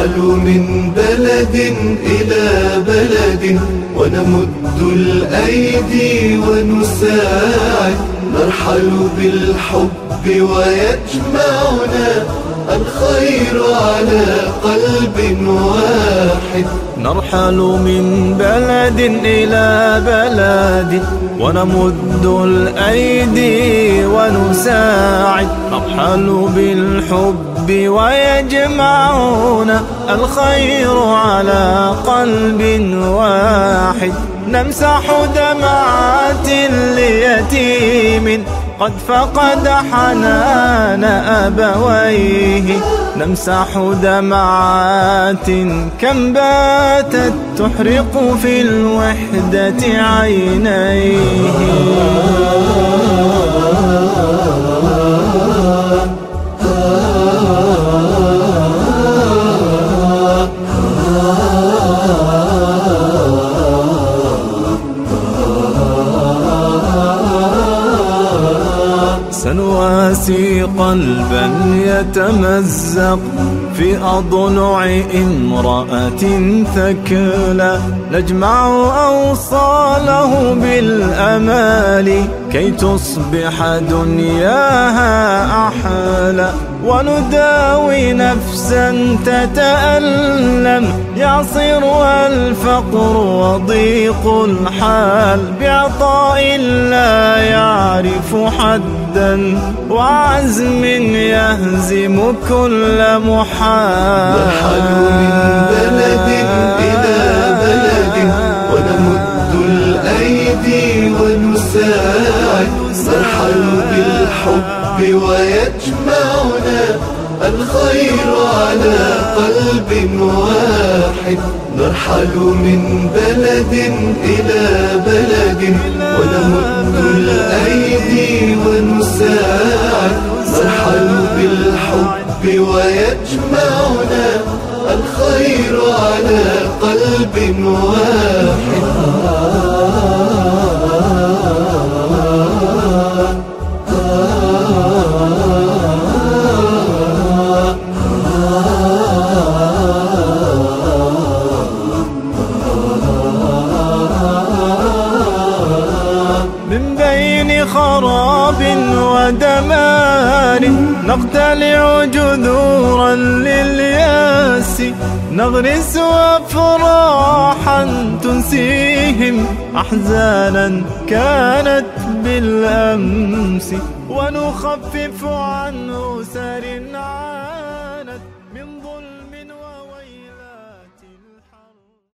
نرحل من بلد إلى بلد ونمد الأيدي ونساعد، نرحل بالحب ويجمعنا الخير على قلب واحد. نرحل من بلد إلى بلد ونمد الأيدي ونساعد، نرحل بالحب ويجمعنا الخير على قلب واحد. نمسح دمعات ليتيم قد فقد حنان أبويه، نمسح دمعات كم باتت تحرق في الوحدة عينيه. سنواسي قلبا يتمزق في أضلع امرأة ثكلى، نجمع أوصاله بالأمال كي تصبح دنياها أحلى، ونداوي نفسا تتألم يعصرها الفقر وضيق الحال، بعطاء لا يعرف حدا وعزم يهزم كل محال. نرحل من بلد إلى بلد ونمد الأيدي ونساعد، نرحل بالحب ويجمعنا الخير على قلب واحد. نرحل من بلد إلى بلد ونمد الأيدي ونساعد، نرحل بالحب ويجمعنا الخير على قلب واحد. من بين خراب ودمار نقتلع جذورا للياس، نغرس أفراحا تنسيهم أحزانا كانت بالأمس، ونخفف عن أسر عانت من ظلم